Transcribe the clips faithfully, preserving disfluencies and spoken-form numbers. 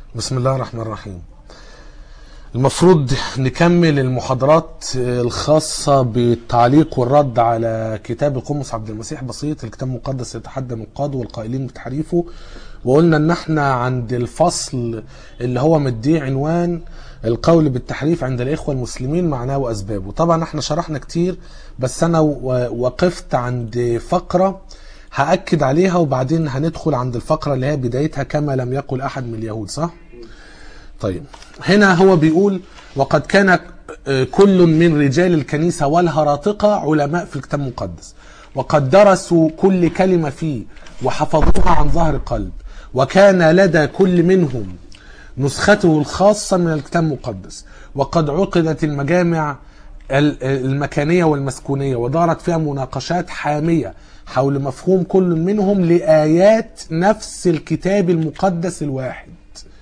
بسم الله الرحمن الرحيم. المفروض نكمل المحاضرات الخاصة بالتعليق والرد على كتاب القمص عبد المسيح بسيط، الكتاب المقدس يتحدى نقاده والقائلين بتحريفه. وقلنا ان احنا عند الفصل اللي هو مديه عنوان القول بالتحريف عند الاخوة المسلمين معناه واسبابه. طبعا احنا شرحنا كتير، بس انا وقفت عند فقرة هأكد عليها وبعدين هندخل عند الفقرة اللي هي بدايتها كما لم يقل احد من اليهود، صح؟ طيب هنا هو بيقول: وقد كان كل من رجال الكنيسة والهراطقة علماء في الكتاب المقدس، وقد درسوا كل كلمة فيه وحفظوها عن ظهر قلب، وكان لدى كل منهم نسخته الخاصة من الكتاب المقدس، وقد عقدت المجامع المكانية والمسكونية ودارت فيها مناقشات حامية حول مفهوم كل منهم لآيات نفس الكتاب المقدس الواحد.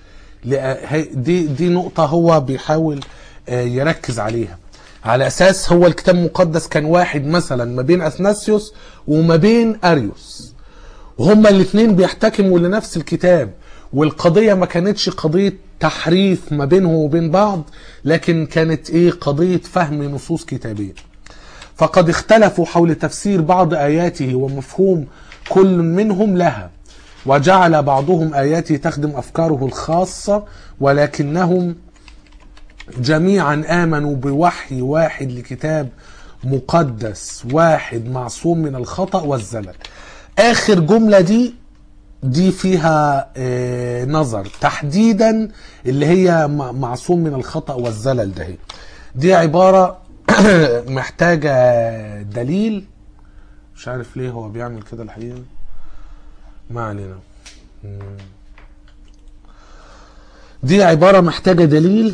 دي دي نقطة هو بيحاول يركز عليها، على أساس هو الكتاب المقدس كان واحد مثلا ما بين أثناسيوس وما بين أريوس، وهما الاثنين بيحتكموا لنفس الكتاب، والقضية ما كانتش قضية تحريف ما بينهم وبين بعض، لكن كانت ايه قضية فهم نصوص كتابية. فقد اختلفوا حول تفسير بعض آياته ومفهوم كل منهم لها، وجعل بعضهم آياته تخدم أفكاره الخاصة، ولكنهم جميعا آمنوا بوحي واحد لكتاب مقدس واحد معصوم من الخطأ والزلل. آخر جملة دي دي فيها آه نظر تحديدا، اللي هي معصوم من الخطأ والزلل. ده دي عبارة محتاجة دليل، مش عارف ليه هو بيعمل كده الحقيقة، ما علينا. دي عبارة محتاجة دليل،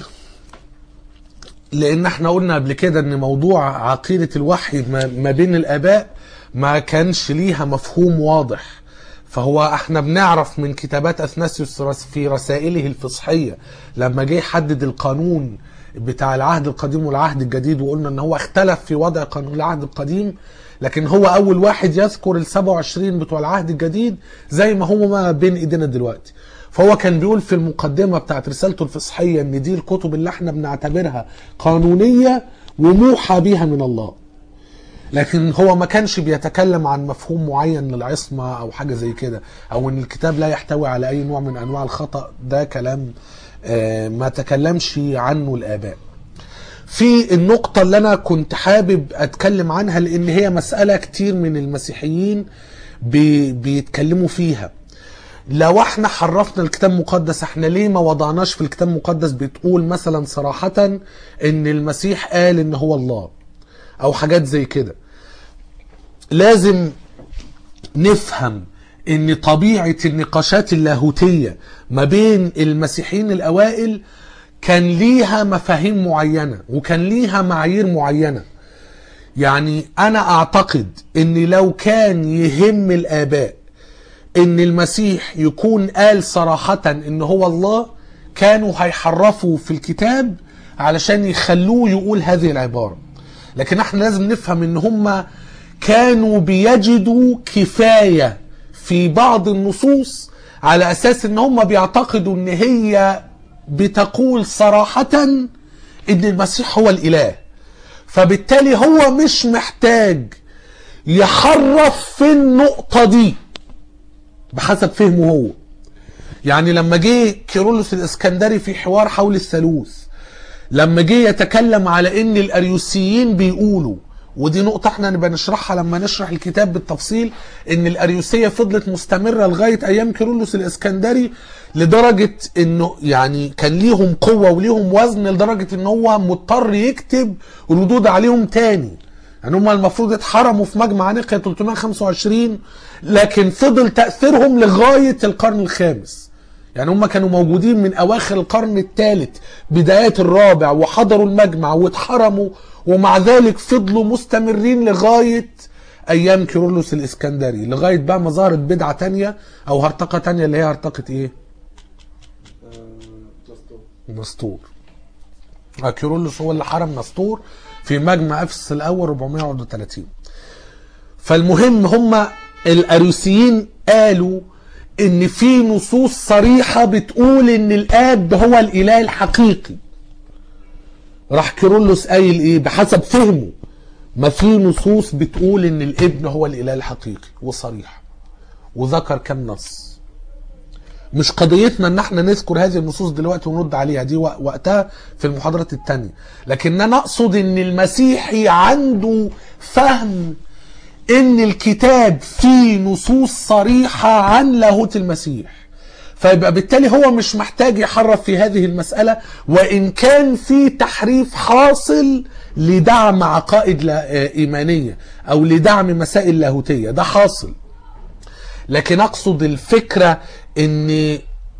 لان احنا قلنا قبل كده ان موضوع عقيدة الوحي ما بين الاباء ما كانش ليها مفهوم واضح. فهو احنا بنعرف من كتابات اثناسيوس في رسائله الفصحية لما جه يحدد القانون بتاع العهد القديم والعهد الجديد، وقلنا ان هو اختلف في وضع قانون العهد القديم، لكن هو اول واحد يذكر ال سبعة وعشرين بتوع العهد الجديد زي ما هو ما بين ايدينا دلوقتي. فهو كان بيقول في المقدمة بتاعت رسالته الفصحية ان دي الكتب اللي احنا بنعتبرها قانونية وموحى بها من الله، لكن هو ما كانش بيتكلم عن مفهوم معين للعصمة او حاجة زي كده، او ان الكتاب لا يحتوي على اي نوع من انواع الخطأ. ده كلام ما تكلمش عنه الآباء. في النقطة اللي أنا كنت حابب أتكلم عنها، لأن هي مسألة كتير من المسيحيين بي بيتكلموا فيها. لو احنا حرفنا الكتاب المقدس، احنا ليه ما وضعناش في الكتاب المقدس بتقول مثلا صراحة ان المسيح قال ان هو الله او حاجات زي كده؟ لازم نفهم ان طبيعة النقاشات اللاهوتية ما بين المسيحيين الاوائل كان ليها مفاهيم معينة وكان ليها معايير معينة. يعني انا اعتقد ان لو كان يهم الاباء ان المسيح يكون قال صراحة ان هو الله، كانوا هيحرفوا في الكتاب علشان يخلوه يقول هذه العبارة. لكن احنا لازم نفهم ان هم كانوا بيجدوا كفاية في بعض النصوص على اساس ان هم بيعتقدوا ان هي بتقول صراحة ان المسيح هو الاله، فبالتالي هو مش محتاج يحرف في النقطة دي بحسب فهمه هو. يعني لما جه كيرلس الاسكندري في حوار حول الثالوث، لما جه يتكلم على ان الاريوسيين بيقولوا، ودي نقطة احنا نبقى نشرحها لما نشرح الكتاب بالتفصيل، ان الاريوسية فضلت مستمرة لغاية ايام كيرلس الاسكندري، لدرجة انه يعني كان ليهم قوة وليهم وزن، لدرجة ان هو مضطر يكتب ردود عليهم تاني. يعني هم المفروض اتحرموا في مجمع نقيا ثلاثمائة وخمسة وعشرين، لكن فضل تأثيرهم لغاية القرن الخامس. يعني هم كانوا موجودين من اواخر القرن الثالث بدايات الرابع وحضروا المجمع واتحرموا، ومع ذلك فضلوا مستمرين لغاية ايام كيرلس الاسكندري، لغاية بقى ما ظهرت بدعة تانية او هرطقة تانية اللي هي هرطقة ايه؟ نسطور. كيرلس هو اللي حرم نسطور في مجمع افسس الاول أربعمائة وواحد وثلاثين. فالمهم هم الاريوسيين قالوا ان في نصوص صريحة بتقول ان الاب هو الاله الحقيقي. راح كيرلس قايل ايه بحسب فهمه؟ ما في نصوص بتقول ان الابن هو الاله الحقيقي وصريح، وذكر كم نص. مش قضيتنا ان احنا نذكر هذه النصوص دلوقتي ونرد عليها، دي وقتها في المحاضرات التانية. لكن انا اقصد ان المسيحي عنده فهم ان الكتاب فيه نصوص صريحة عن لاهوت المسيح، فيبقى بالتالي هو مش محتاج يحرف في هذه المسألة، وإن كان في تحريف حاصل لدعم عقائد إيمانية أو لدعم مسائل لاهوتية، ده حاصل. لكن أقصد الفكرة إن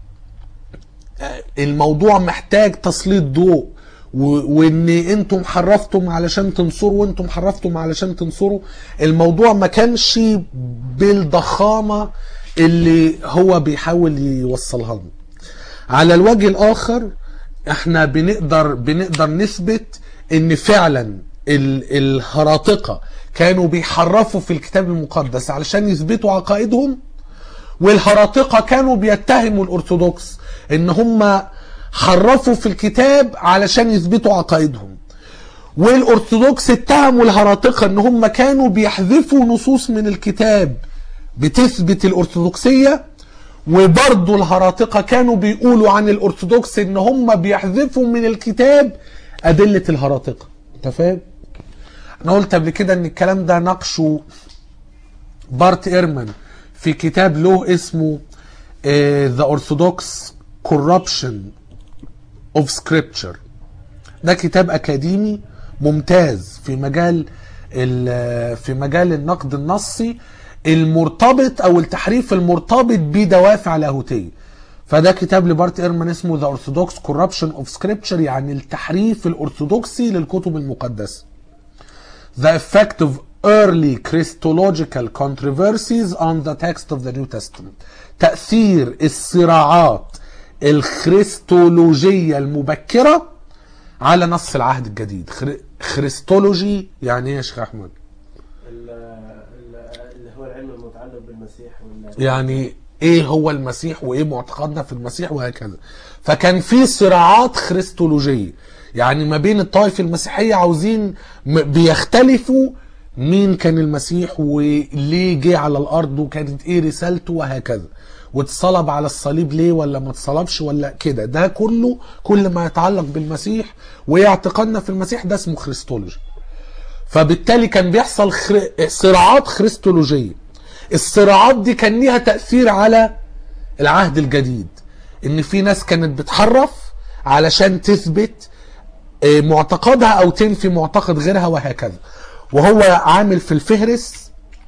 الموضوع محتاج تسليط ضوء، وإن أنتم حرفتم علشان تنصروا وأنتم حرفتم علشان تنصروا. الموضوع ما كانش بالضخامة اللي هو بيحاول يوصلها لنا. على الوجه الاخر احنا بنقدر بنقدر نثبت ان فعلا الهراطقة كانوا بيحرفوا في الكتاب المقدس علشان يثبتوا عقائدهم، والهراطقة كانوا بيتهموا الارثوذكس ان هم حرفوا في الكتاب علشان يثبتوا عقائدهم، والارثوذكس اتهموا الهراطقة ان هم كانوا بيحذفوا نصوص من الكتاب بتثبت الارثوذكسية، وبرضو الهراطقة كانوا بيقولوا عن الارثوذكس ان هم بيحذفوا من الكتاب ادلة الهراطقة. انت فاهم؟ انا قلت قبل كده ان الكلام ده ناقشه بارت ايرمان في كتاب له اسمه uh, The Orthodox Corruption of Scripture. ده كتاب اكاديمي ممتاز في مجال في مجال النقد النصي المرتبط او التحريف المرتبط بدوافع لاهوتيه. فده كتاب لبارت ايرمان اسمه The Orthodox Corruption of Scripture، يعني التحريف الارثوذكسي للكتب المقدسه. The effect of early Christological controversies on the text of the New Testament. تأثير الصراعات الخريستولوجية المبكرة على نص العهد الجديد. خريستولوجي يعني ايه يا شيخ احمد؟ اللي هو العلم المتعلق بالمسيح، يعني ايه هو المسيح وايه معتقدنا في المسيح وهكذا. فكان في صراعات خريستولوجية، يعني ما بين الطائفة المسيحية عاوزين بيختلفوا مين كان المسيح وليه جه على الارض وكانت ايه رسالته وهكذا، واتصلب على الصليب ليه ولا ما اتصلبش ولا كده. ده كله كل ما يتعلق بالمسيح وايه اعتقادنا في المسيح ده اسمه خريستولوجي. فبالتالي كان بيحصل خر... صراعات خريستولوجية. الصراعات دي كان ليها تأثير على العهد الجديد، ان في ناس كانت بتحرف علشان تثبت معتقدها او تنفي معتقد غيرها وهكذا. وهو عامل في الفهرس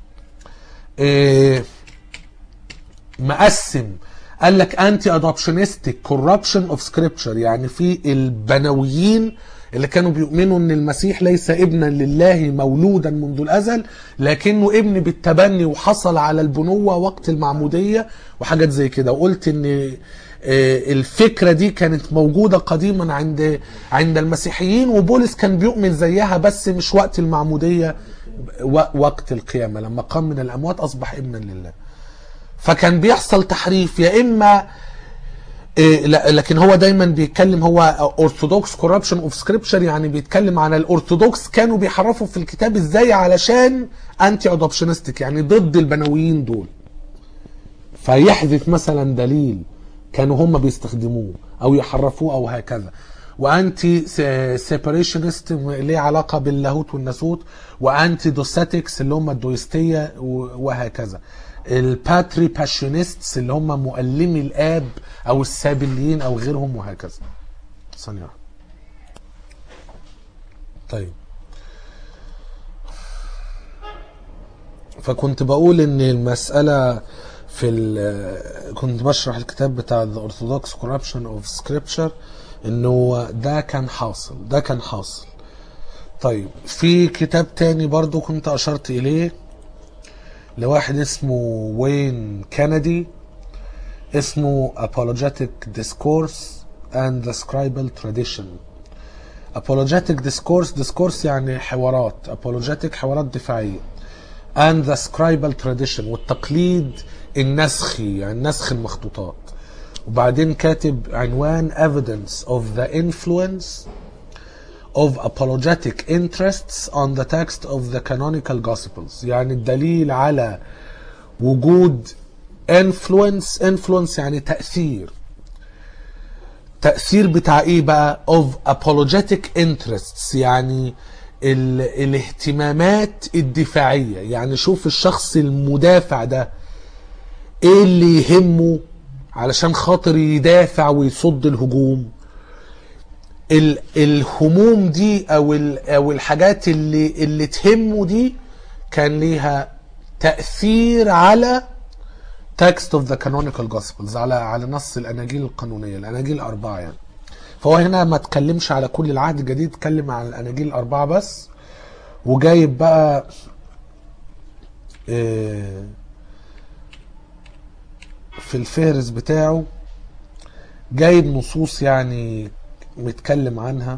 مقسم، قال لك انتي ادوبشنستيك كوربشن اوف سكريبتشر، يعني في البنويين اللي كانوا بيؤمنوا ان المسيح ليس ابنا لله مولودا منذ الازل، لكنه ابن بالتبني وحصل على البنوة وقت المعمودية وحاجات زي كده. وقلت ان الفكرة دي كانت موجودة قديما عند عند المسيحيين، وبولس كان بيؤمن زيها بس مش وقت المعمودية، وقت القيامة لما قام من الأموات أصبح ابنا لله. فكان بيحصل تحريف، يا إما لكن هو دايما بيتكلم هو Orthodox Corruption of Scripture، يعني بيتكلم عن الأرثوذكس كانوا بيحرفوا في الكتاب ازاي علشان أنتي أدوبشنستيك، يعني ضد البنويين دول، فيحذف مثلا دليل كانوا هم بيستخدموه او يحرفوه او هكذا. وانتي سيبريشنست ليه علاقة باللاهوت والناسوت، وانتي دوساتكس اللي هم الدويستية وهكذا. الباتري باشونيستس اللي هم مؤلمي الاب او السابليين او غيرهم وهكذا. ثانية. طيب، فكنت بقول ان المسألة في كنت بشرح الكتاب بتاع The Orthodox Corruption of Scripture انه ده كان حاصل ده كان حاصل طيب، في كتاب تاني برضو كنت اشرت اليه لواحد اسمه وين كندي، اسمه Apologetic Discourse and the Scribal Tradition. Apologetic Discourse، Discourse يعني حوارات، Apologetic حوارات دفاعية، and the scribal tradition والتقليد النسخي يعني نسخ المخطوطات. وبعدين كاتب عنوان evidence of the influence of apologetic interests on the text of the canonical gospels يعني الدليل على وجود influence influence يعني تأثير تأثير بتاع ايه بقى of apologetic interests يعني ال الاهتمامات الدفاعية. يعني شوف الشخص المدافع ده ايه اللي يهمه علشان خاطر يدافع ويصد الهجوم. ال الهموم دي او او الحاجات اللي اللي تهمه دي كان ليها تأثير على text of the canonical gospels على على نص الاناجيل القانونيه الاناجيل الاربعه يعني. فهو هنا ما تكلمش على كل العهد الجديد، اتكلم على الاناجيل الاربعه بس. وجايب بقى في الفهرس بتاعه جايب نصوص يعني متكلم عنها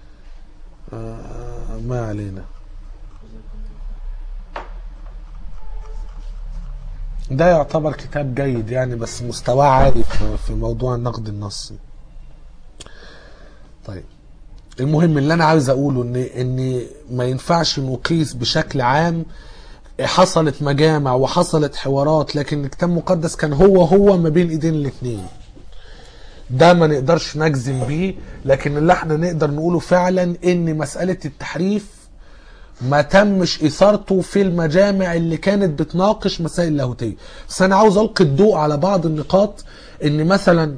ما علينا. ده يعتبر كتاب جيد يعني بس مستواه عالي في موضوع النقد النصي. طيب المهم اللي انا عاوز اقوله ان ان ما ينفعش نقيس بشكل عام. حصلت مجامع وحصلت حوارات لكن الكتاب المقدس كان هو هو ما بين ايدين الاثنين. ده ما نقدرش نجزم بيه، لكن اللي احنا نقدر نقوله فعلا ان مسألة التحريف ما تمش اثارته في المجامع اللي كانت بتناقش مسائل لاهوتيه. بس انا عاوز القي الضوء على بعض النقاط. ان مثلا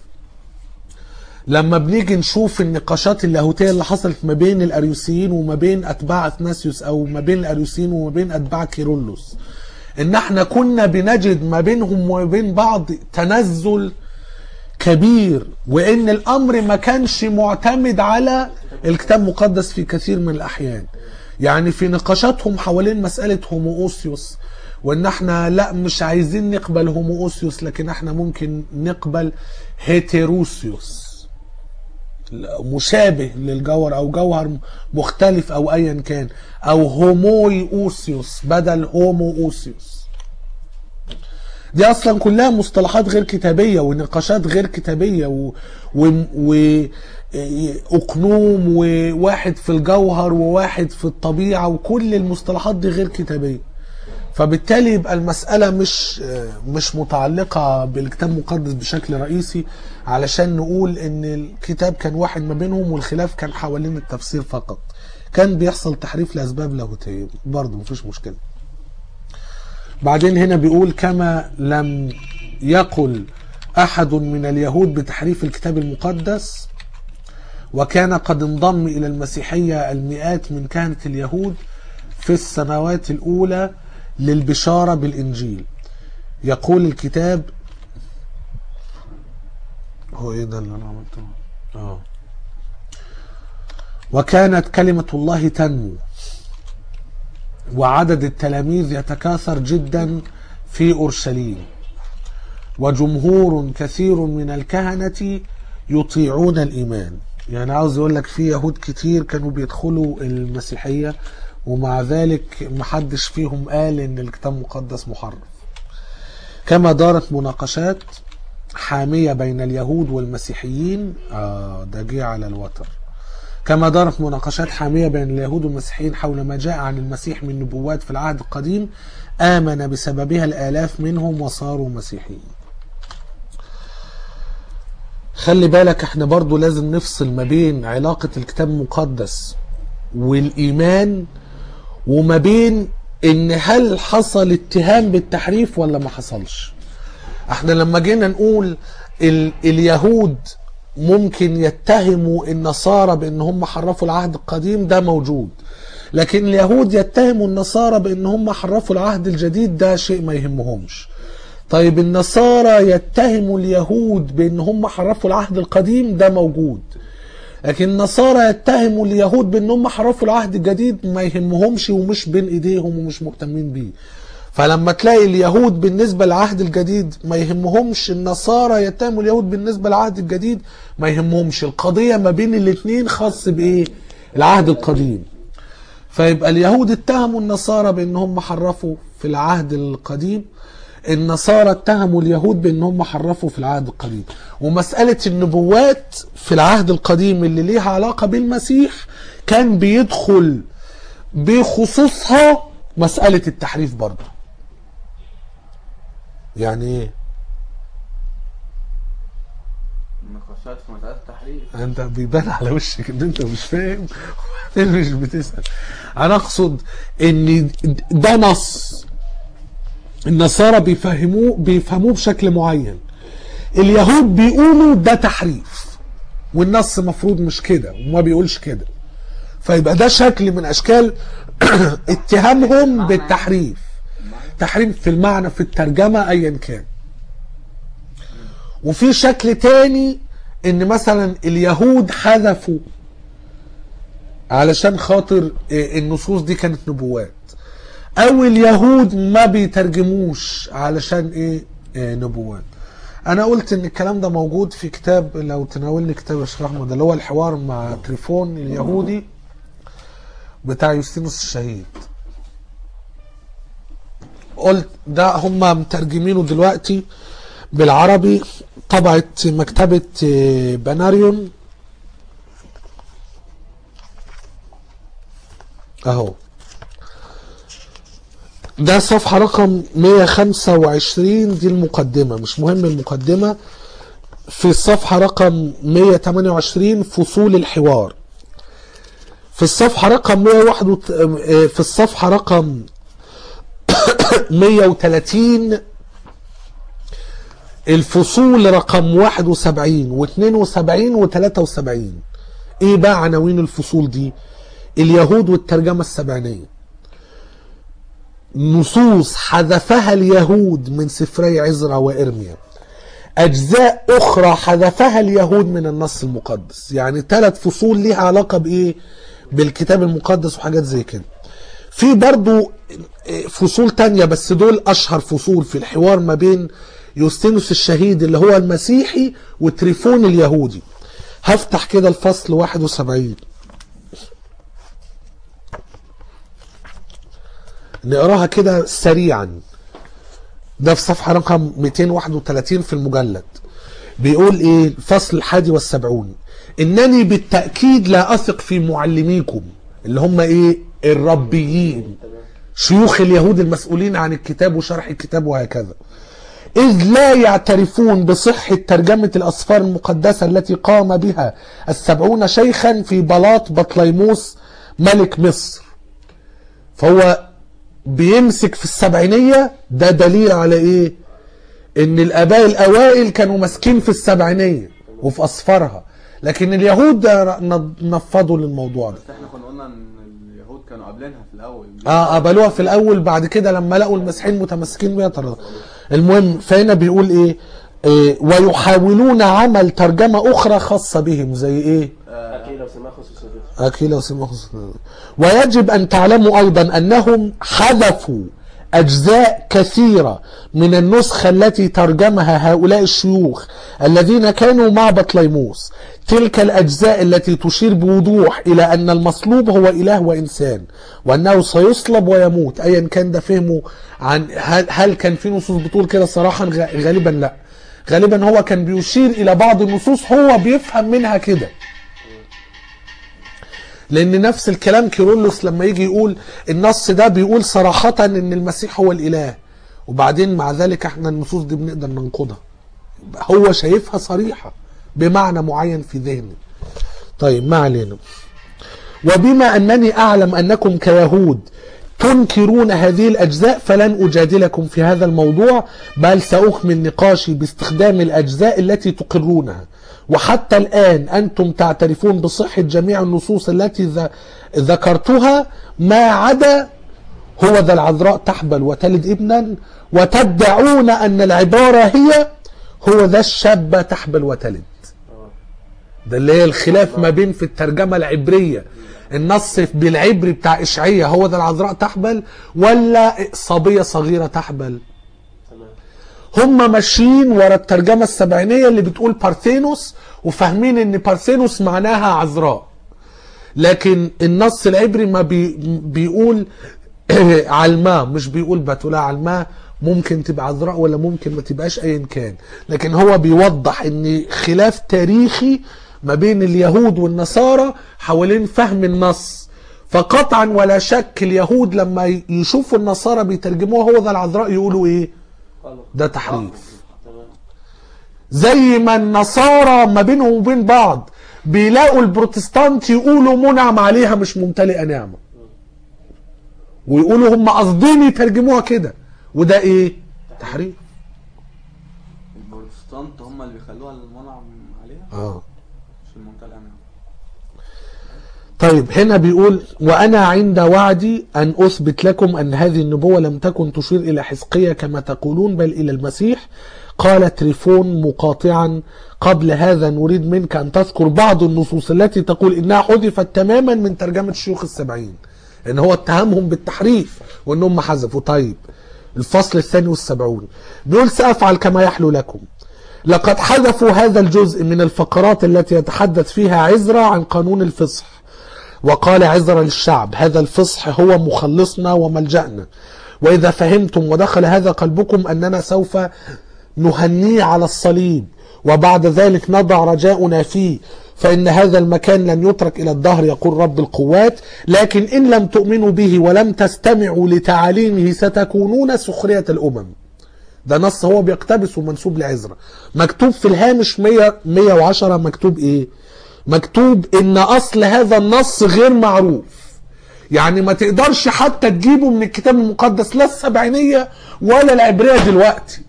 لما بنيجي نشوف النقاشات اللاهوتيه اللي حصلت ما بين الاريوسيين وما بين اتباع اثناسيوس او ما بين الاريوسيين وما بين اتباع كيرلس، ان احنا كنا بنجد ما بينهم وما بين بعض تنزل كبير، وان الامر ما كانش معتمد على الكتاب المقدس في كثير من الاحيان. يعني في نقاشاتهم حوالين مسألة هومووسيوس، وان احنا لا مش عايزين نقبل هومووسيوس لكن احنا ممكن نقبل هيتيروسيوس مشابه للجوهر او جوهر مختلف او ايا كان، او هومويوسيوس بدل هومووسيوس. دي اصلا كلها مصطلحات غير كتابية ونقاشات غير كتابية و, و... و... اقنوم وواحد في الجوهر وواحد في الطبيعة، وكل المصطلحات دي غير كتابية. فبالتالي يبقى المسألة مش مش متعلقة بالكتاب المقدس بشكل رئيسي علشان نقول ان الكتاب كان واحد ما بينهم والخلاف كان حوالين التفسير فقط. كان بيحصل تحريف لأسباب لاهوتية برضه مفيش مشكلة. بعدين هنا بيقول كما لم يقل أحد من اليهود بتحريف الكتاب المقدس، وكان قد انضم إلى المسيحية المئات من كهنة اليهود في السنوات الأولى للبشارة بالإنجيل. يقول الكتاب هو إيه ده اللي أنا عملته؟ آه. وكانت كلمة الله تنمو وعدد التلاميذ يتكاثر جدا في أورشليم، وجمهور كثير من الكهنة يطيعون الإيمان. يعني عاوز يقول لك في يهود كتير كانوا بيدخلوا المسيحية ومع ذلك محدش فيهم قال ان الكتاب المقدس محرف. كما دارت مناقشات حامية بين اليهود والمسيحيين آه ده جه على الوتر. كما دارت مناقشات حامية بين اليهود والمسيحيين حول ما جاء عن المسيح من نبوات في العهد القديم، آمن بسببها الآلاف منهم وصاروا مسيحيين. خلي بالك احنا برضو لازم نفصل ما بين علاقة الكتاب المقدس والإيمان وما بين ان هل حصل اتهام بالتحريف ولا ما حصلش. احنا لما جينا نقول ال اليهود ممكن يتهموا النصارى بان هم حرفوا العهد القديم، ده موجود. لكن اليهود يتهموا النصارى بان هم حرفوا العهد الجديد، ده شيء ما يهمهمش. طيب النصارى يتهموا اليهود بان هم حرفوا العهد القديم، ده موجود. لكن النصارى يتهموا اليهود بان هم حرفوا العهد الجديد، ما يهمهمش ومش بين ايديهم ومش مهتمين بيه. فلما تلاقي اليهود بالنسبة للعهد الجديد ما يهمهمش، النصارى يتهموا اليهود بالنسبة للعهد الجديد ما يهمهمش. القضية ما بين الاثنين خاص بايه؟ العهد القديم. فيبقى اليهود اتهموا النصارى بان هم حرفوا في العهد القديم، النصارى اتهموا اليهود بان هم حرفوا في العهد القديم. ومسألة النبوات في العهد القديم اللي ليها علاقة بالمسيح كان بيدخل بخصوصها مسألة التحريف برضه. يعني ايه؟ نقاشات في مسألة التحريف. انت بيبان على وشك ان انت مش فاهم مش بتسأل. انا اقصد ان ده نص النصارى بيفهموه بيفهموه بشكل معين، اليهود بيقولوا ده تحريف والنص مفروض مش كده وما بيقولش كده، فيبقى ده شكل من اشكال اتهامهم بالتحريف، تحريف في المعنى في الترجمة ايا كان. وفي شكل تاني ان مثلا اليهود حذفوا علشان خاطر النصوص دي كانت نبوات، او اليهود ما بيترجموش علشان ايه, إيه نبوات. انا قلت ان الكلام ده موجود في كتاب، لو تناولني كتاب الشيخ احمد اللي هو الحوار مع تريفون اليهودي بتاع يوستينوس الشهيد، قلت ده هم مترجمينه دلوقتي بالعربي، طبعة مكتبة بناريون اهو، ده صفحة رقم مية وخمسة وعشرين، دي المقدمة مش مهم المقدمة. في الصفحة رقم مية وتمانية وعشرين فصول الحوار، في الصفحة رقم مية وواحد وت... في الصفحة رقم مية وتلاتين الفصول رقم واحد وسبعين واثنين وسبعين وثلاثة وسبعين. ايه بقى عناوين الفصول دي؟ اليهود والترجمة السبعينية، نصوص حذفها اليهود من سفري عزرا وإرميا، أجزاء أخرى حذفها اليهود من النص المقدس. يعني ثلاث فصول ليها علاقة بإيه؟ بالكتاب المقدس وحاجات زي كده. في برضو فصول تانية بس دول أشهر فصول في الحوار ما بين يوستينوس الشهيد اللي هو المسيحي وتريفون اليهودي. هفتح كده الفصل واحد وسبعين نقراها كده سريعا، ده في صفحة رقم مئتين وواحد وثلاثين في المجلد. بيقول ايه الفصل الحادي والسبعون: انني بالتأكيد لا اثق في معلميكم اللي هم ايه الربيين، شيوخ اليهود المسؤولين عن الكتاب وشرح الكتاب وهكذا، إذ لا يعترفون بصحة ترجمة الأسفار المقدسة التي قام بها السبعون شيخا في بلاط بطليموس ملك مصر. فهو بيمسك في السبعينية، ده دليل على إيه؟ إن الآباء الأوائل كانوا ماسكين في السبعينية وفي أسفارها، لكن اليهود نفضوا للموضوع ده. بس احنا كنا قلنا ان اليهود كانوا قابلينها في الأول، اه قبلوها في الأول، بعد كده لما لقوا المسيحيين متمسكين بيها ترى. المهم فهنا بيقول ايه, إيه ويحاولون عمل ترجمة اخرى خاصة بهم زي ايه أكيلا وسماخوس وسدوس. أكيلا وسماخوس. ويجب ان تعلموا ايضا انهم حذفوا اجزاء كثيرة من النسخة التي ترجمها هؤلاء الشيوخ الذين كانوا مع بطليموس، تلك الاجزاء التي تشير بوضوح الى ان المصلوب هو اله وانسان وانه سيصلب ويموت. ايا كان ده فهمه عن هل, هل كان في نصوص بتقول كده؟ صراحة غالبا لا، غالبا هو كان بيشير الى بعض النصوص هو بيفهم منها كده، لان نفس الكلام كيرلس لما يجي يقول النص ده بيقول صراحة ان المسيح هو الاله، وبعدين مع ذلك احنا النصوص دي بنقدر ننقضها، هو شايفها صريحة بمعنى معين في ذهنه. طيب ما علينا. وبما انني اعلم انكم كيهود تنكرون هذه الاجزاء فلن اجادلكم في هذا الموضوع، بل ساكمل نقاشي باستخدام الاجزاء التي تقرونها. وحتى الآن أنتم تعترفون بصحة جميع النصوص التي ذكرتها ما عدا هو ذا العذراء تحبل وتلد ابنا، وتدعون أن العبارة هي هو ذا الشاب تحبل وتلد. ده اللي هي الخلاف ما بين في الترجمة العبرية، النص بالعبري بتاع إشعية هو ذا العذراء تحبل ولا صبية صغيرة تحبل. هم ماشيين ورا الترجمة السبعينية اللي بتقول بارثينوس، وفاهمين ان بارثينوس معناها عذراء، لكن النص العبري ما بي بيقول علماء، مش بيقول بتولى علماء، ممكن تبقى عذراء ولا ممكن ما تبقاش ايا كان، لكن هو بيوضح ان خلاف تاريخي ما بين اليهود والنصارى حوالين فهم النص. فقطعا ولا شك اليهود لما يشوفوا النصارى بيترجموها هو ذا العذراء يقولوا ايه؟ ده تحريف. زي ما النصارى ما بينهم وبين بعض بيلاقوا البروتستانت يقولوا منعم عليها مش ممتلئة نعمة، ويقولوا هم قاصدين يترجموها كده، وده ايه؟ تحريف. البروتستانت هم اللي بيخلوها المنعم عليها اه مش الممتلئة نعمة. طيب هنا بيقول وأنا عند وعدي أن أثبت لكم أن هذه النبوة لم تكن تشير إلى حزقية كما تقولون بل إلى المسيح. قال تريفون مقاطعا قبل هذا نريد منك أن تذكر بعض النصوص التي تقول إنها حذفت تماما من ترجمة شيوخ السبعين، إن هو اتهمهم بالتحريف وإنهم حذفوا. طيب الفصل الثاني والسبعون بيقول سأفعل كما يحلو لكم. لقد حذفوا هذا الجزء من الفقرات التي يتحدث فيها عزرا عن قانون الفصح، وقال عزرا للشعب هذا الفصح هو مخلصنا وملجأنا، وإذا فهمتم ودخل هذا قلبكم أننا سوف نهنيه على الصليب وبعد ذلك نضع رجاؤنا فيه، فإن هذا المكان لن يترك إلى الدهر يقول رب القوات، لكن إن لم تؤمنوا به ولم تستمعوا لتعاليمه ستكونون سخرية الأمم. ده نص هو بيقتبسه منسوب لعزرا. مكتوب في الهامش مية وعشرة مكتوب إيه؟ مكتوب إن أصل هذا النص غير معروف، يعني ما تقدرش حتى تجيبه من الكتاب المقدس لا السبعينية ولا العبرية دلوقتي.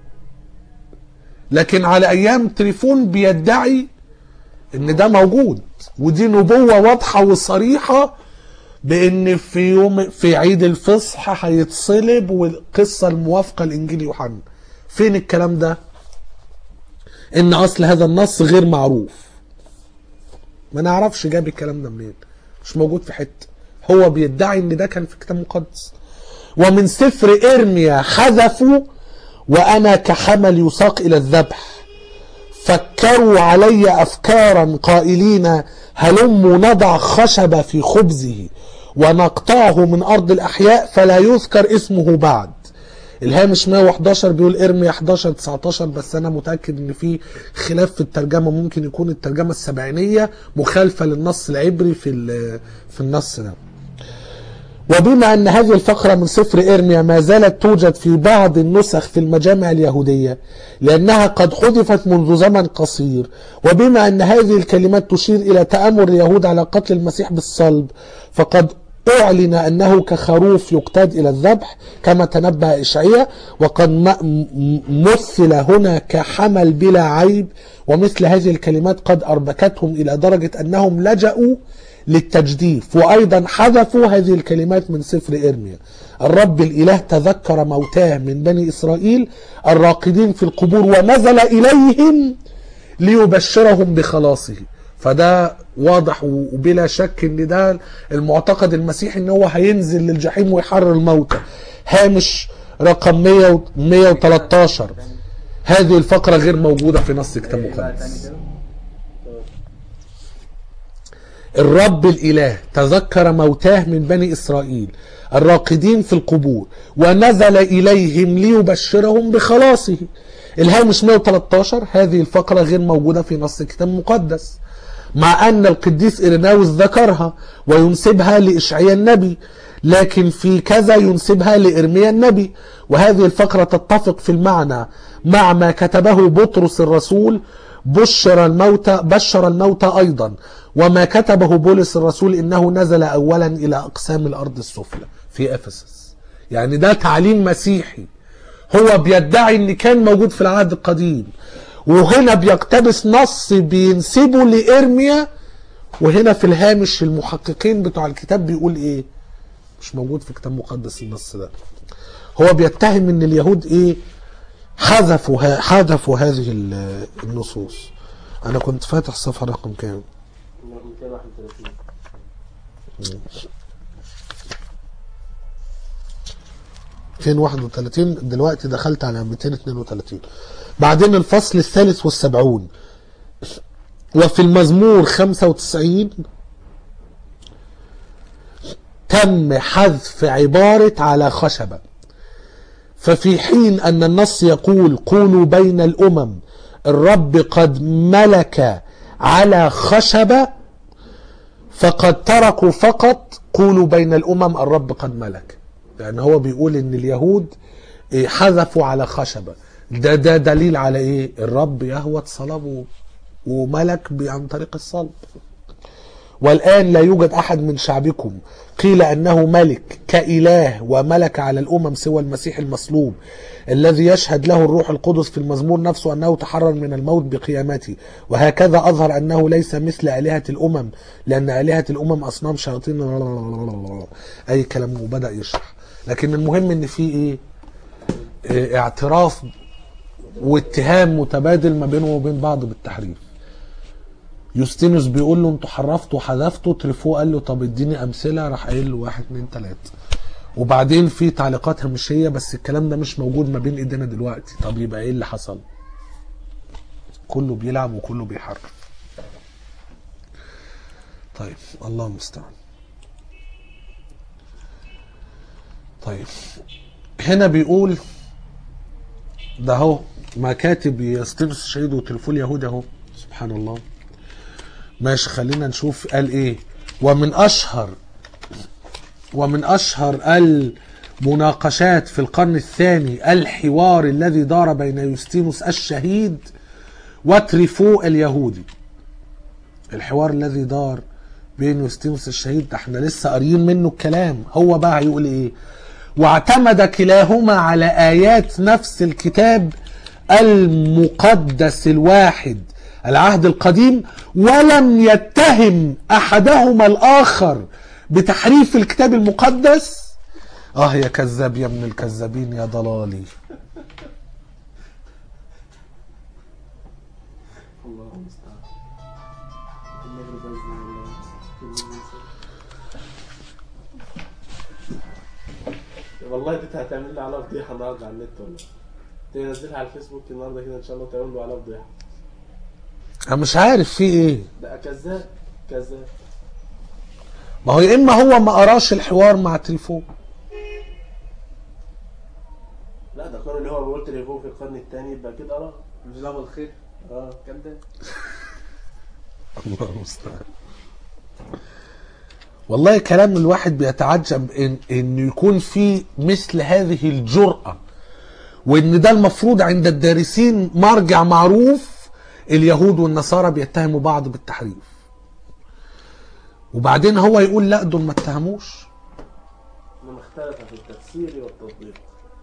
لكن على أيام تريفون بيدعي إن ده موجود، ودي نبوة واضحة وصريحة بإن في يوم في عيد الفصح هيتصلب، والقصة الموافقة لإنجيل يوحنا. فين الكلام ده؟ إن أصل هذا النص غير معروف، ما نعرفش جاب الكلام ده منين، مش موجود في حتة. هو بيدعي إن ده كان في كتاب مقدس. ومن سفر إرميا حذفوا وأنا كحمل يساق إلى الذبح، فكروا علي أفكارا قائلين هلموا نضع خشب في خبزه ونقطعه من أرض الأحياء فلا يذكر اسمه بعد. الهامش مية وحداشر بيقول إرميا حداشر تسعتاشر، بس أنا متأكد إن في خلاف في الترجمة، ممكن يكون الترجمة السبعينية مخالفة للنص العبري في في النص ده. وبما أن هذه الفقرة من سفر إرميا ما زالت توجد في بعض النسخ في المجامع اليهودية لأنها قد حذفت منذ زمن قصير، وبما أن هذه الكلمات تشير إلى تآمر اليهود على قتل المسيح بالصلب، فقد أعلن أنه كخروف يقتاد إلى الذبح كما تنبأ إشعياء، وقد مثل هنا كحمل بلا عيب. ومثل هذه الكلمات قد أربكتهم إلى درجة أنهم لجأوا للتجديف، وأيضا حذفوا هذه الكلمات من سفر إرميا. الرب الإله تذكر موتاه من بني إسرائيل الراقدين في القبور ونزل إليهم ليبشرهم بخلاصه. فده واضح وبلا شك ان ده المعتقد المسيحي، ان هو هينزل للجحيم ويحرر الموتى. هامش رقم مية وتلتاشر هذه الفقرة غير موجودة في نص كتاب مقدس. الرب الإله تذكر موتاه من بني إسرائيل الراقدين في القبور ونزل إليهم ليبشرهم بخلاصه. الهامش مية وتلتاشر هذه الفقرة غير موجودة في نص الكتاب المقدس، مع أن القديس إيريناوس ذكرها وينسبها لإشعياء النبي، لكن في كذا ينسبها لإرميا النبي. وهذه الفقرة تتفق في المعنى مع ما كتبه بطرس الرسول بشر الموتى بشر الموتى أيضا، وما كتبه بولس الرسول إنه نزل أولا إلى أقسام الأرض السفلى في أفسس. يعني ده تعليم مسيحي، هو بيدعي إن كان موجود في العهد القديم، وهنا بيقتبس نص بينسبه لإرميا، وهنا في الهامش المحققين بتوع الكتاب بيقول إيه؟ مش موجود في كتاب مقدس النص ده. هو بيتهم إن اليهود إيه؟ حذفوا حذفوا هذه النصوص. أنا كنت فاتح صفحة رقم كام؟ مئتين وواحد وثلاثين. مئتين وواحد وثلاثين دلوقتي دخلت على مئتين واثنين وثلاثين. بعدين الفصل الثالث والسبعون. وفي المزمور خمسة وتسعين تم حذف عبارة على خشبة. ففي حين أن النص يقول قولوا بين الأمم الرب قد ملك على خشبة، فقد تركوا فقط قولوا بين الأمم الرب قد ملك. يعني هو بيقول ان اليهود حذفوا على خشبة. ده ده دليل على ايه؟ الرب يهوى اتصلب وملك عن طريق الصلب. والآن لا يوجد أحد من شعبكم قيل أنه ملك كإله وملك على الأمم سوى المسيح المصلوب، الذي يشهد له الروح القدس في المزمور نفسه أنه تحرر من الموت بقيامته. وهكذا أظهر أنه ليس مثل آلهة الأمم، لأن آلهة الأمم أصنام شياطين أي كلام. وبدأ يشرح. لكن المهم أن في إيه؟ إيه اعتراف واتهام متبادل ما بينه وبين بعض بالتحريف. يوستينوس بيقول له انتوا حرفتوا وحذفتوا. تريفو قال له طب اديني امثله، راح قايل له واحد اتنين تلاته. وبعدين في تعليقات هامشيه، بس الكلام ده مش موجود ما بين ايدينا دلوقتي. طب يبقى ايه اللي حصل؟ كله بيلعب وكله بيحرف. طيب الله المستعان. طيب هنا بيقول ده اهو مكاتب يوستينوس الشهيد وتريفو اليهود اهو. سبحان الله. ماشي خلينا نشوف قال ايه. ومن اشهر ومن اشهر المناقشات في القرن الثاني الحوار الذي دار بين يوستينوس الشهيد وتريفو اليهودي. الحوار الذي دار بين يوستينوس الشهيد ده احنا لسه قاريين منه الكلام. هو بقى هيقول ايه؟ واعتمد كلاهما على آيات نفس الكتاب المقدس الواحد العهد القديم، ولم يتهم أحدهما الآخر بتحريف الكتاب المقدس. آه يا كذاب يا ابن الكذابين يا ضلالي. الله المستعان. والله دي هتعمل لي على فضيحه النهارده على النت ولا تنزلها على الفيسبوك النهارده كده ان شاء الله تعمل له على فضيحه. أنا مش عارف في إيه. ده كذاب كذاب. ما هو يا إما هو ما قراش الحوار مع تريفو. لا ده كان اللي هو بيقول تليفون في القرن الثاني يبقى كده اه مش دعوه بالخير. اه كده الله المستعان. والله كلام الواحد بيتعجب إن إنه يكون في مثل هذه الجرأة، وإن ده المفروض عند الدارسين مرجع معروف. اليهود والنصارى بيتهموا بعض بالتحريف، وبعدين هو يقول لا دول ما اتهموش. انما اختلف في التفسير والتطبيق.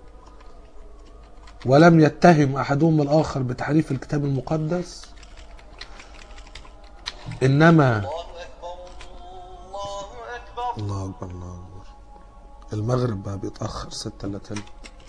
ولم يتهم احدهم الاخر بتحريف الكتاب المقدس، انما الله اكبر الله اكبر الله اكبر. المغرب بقى بيتاخر ستة الا تلت.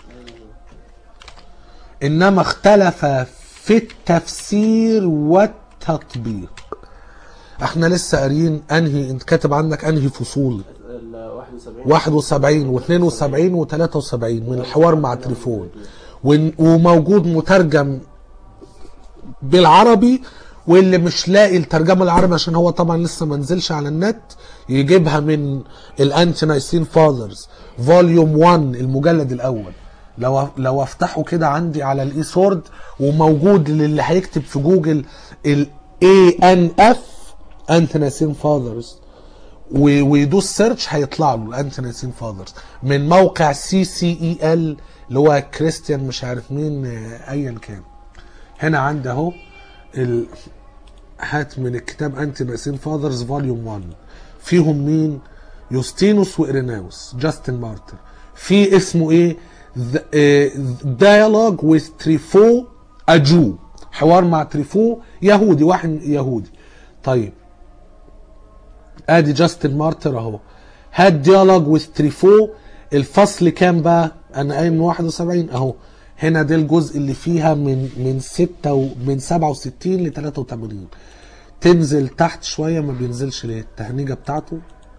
انما اختلف في التفسير والتطبيق. احنا لسه قاريين انهي، انت كاتب عندك انهي فصول؟ واحد وسبعين واثنين وسبعين وثلاثة وسبعين من الحوار مع تريفون، وموجود مترجم بالعربي. واللي مش لاقي الترجمه العربي عشان هو طبعا لسه ما نزلش على النت، يجيبها من الانتي نايسين فاذرز فوليوم واحد المجلد الاول. لو لو افتحه كده عندي على الاي سورد، وموجود للي هيكتب في جوجل ال إيه إن إف انتي نايسين فاذرز ويدوس سيرش هيطلع له الانتي نايسين فاذرز من موقع سي سي اي ال اللي هو كريستيان مش عارف مين ايا كان. هنا عندي اهو ال... هات من الكتاب انتي نايسين فاذرز فوليوم واحد، فيهم مين؟ يوستينوس وإيريناوس جاستن مارتر. في اسمه ايه؟ ديالوج with تريفو اجو، حوار مع تريفو يهودي، واحد يهودي. طيب ادي جاستن مارتر اهو. هات ديالوج with تريفو الفصل كام بقى؟ انا قايل من واحد وسبعين اهو. هنا ده الجزء اللي فيها من من ستة و من سبعة وستين ل ثلاثة وثمانين. تنزل تحت شويه، ما بينزلش ليه؟ التهنيجه بتاعته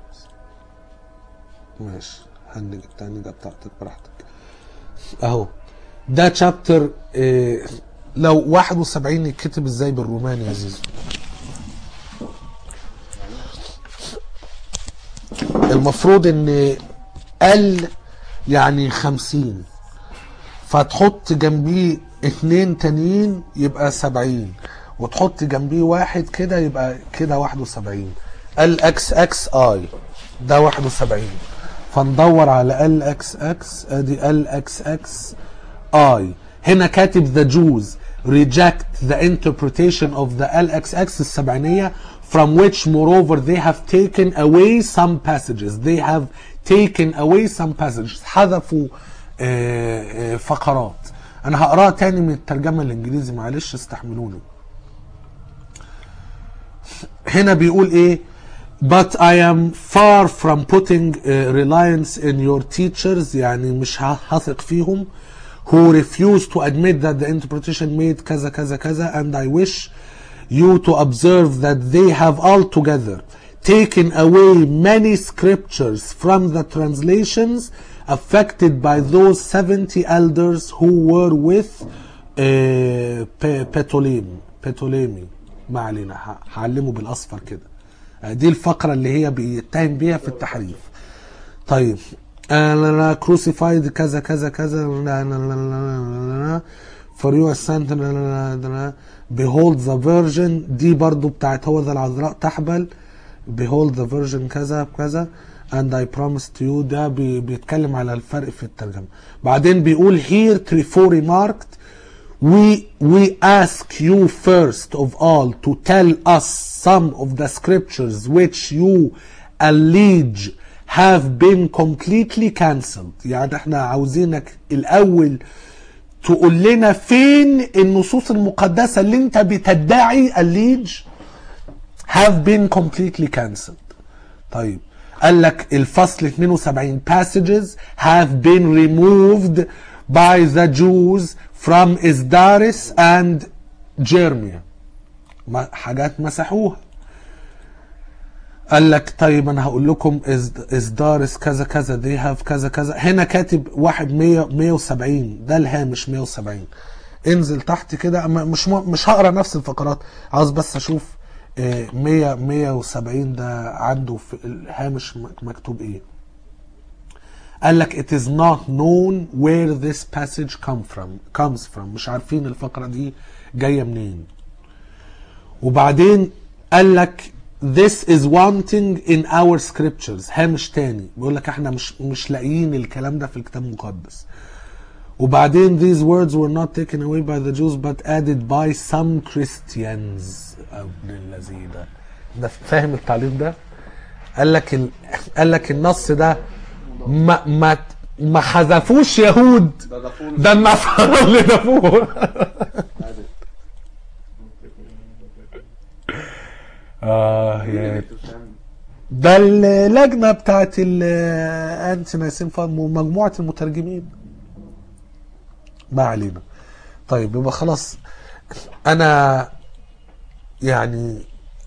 ماشي، هنج التهنيجه بتاعتك براحتك اهو. ده تشابتر إيه. لو واحد وسبعين يتكتب ازاي بالروماني يا زيزو؟ المفروض ان ال يعني خمسين، فتحط جنبيه اتنين تانيين يبقى سبعين، وتحط جنبيه واحد كده يبقى كده واحد وسبعين. ال اكس اكس اي ده واحد وسبعين، فندور على ال اكس اكس، ادي ال اكس اكس اي. هنا كاتب the Jews reject the interpretation of the ال اكس اكس السبعينية from which moreover they have taken away some passages. they have taken away some passages. حذفوا آه، آه، فقرات. انا هقراها تاني من الترجمة الانجليزي، معلش استحملوني. هنا بيقول ايه؟ But I am far from putting uh, reliance in your teachers، يعني مش هثق فيهم، who refuse to admit that the interpretation made كذا كذا كذا، and I wish you to observe that they have altogether taken away many scriptures from the translations affected by those seventy elders who were with uh, Ptolemy Ptolemy ما علينا، هعلمه بالاصفر كده. دي الفقرة اللي هي بيتهم بيها في التحريف. طيب انا crucified كذا كذا كذا for you sent behold the virgin، دي برضو بتاعت هو ذا العذراء تحبل، behold the virgin كذا كذا and I promised you، ده بيتكلم على الفرق في الترجمة. بعدين بيقول here Trifo remarked we we ask you first of all to tell us some of the scriptures which you allege have been completely cancelled. يعني احنا عاوزينك الاول تقول لنا فين النصوص المقدسة اللي انت بتدعي allege have been completely cancelled. طيب قال لك الفصل اتنين وسبعين passages have been removed by the Jews from Isdaris and Jeremiah، حاجات مسحوها. قال لك طيب انا هقول لكم Isdaris كذا كذا they have كذا كذا. هنا كاتب واحد مية مية وسبعين، ده الهامش مية وسبعين. انزل تحت كده، مش مش هقرا نفس الفقرات، عاوز بس اشوف مية مية وسبعين ده عنده في الهامش مكتوب ايه. قال لك it is not known where this passage come from comes from، مش عارفين الفقرة دي جاية منين. وبعدين قال لك this is wanting in our scriptures، هامش تاني بيقول لك احنا مش مش لاقيين الكلام ده في الكتاب المقدس. وبعدين these words were not taken away by the Jews but added by some Christians. ابن الذين ده ده فاهم التعليق ده؟ قال لك ال... قال لك النص ده ما ما ما حذفوش يهود، ده النصارى اللي ضافوه. اه يا ده اللجنه بتاعت الانتي نايسين فام ومجموعه المترجمين. ما علينا. طيب يبقى خلاص انا يعني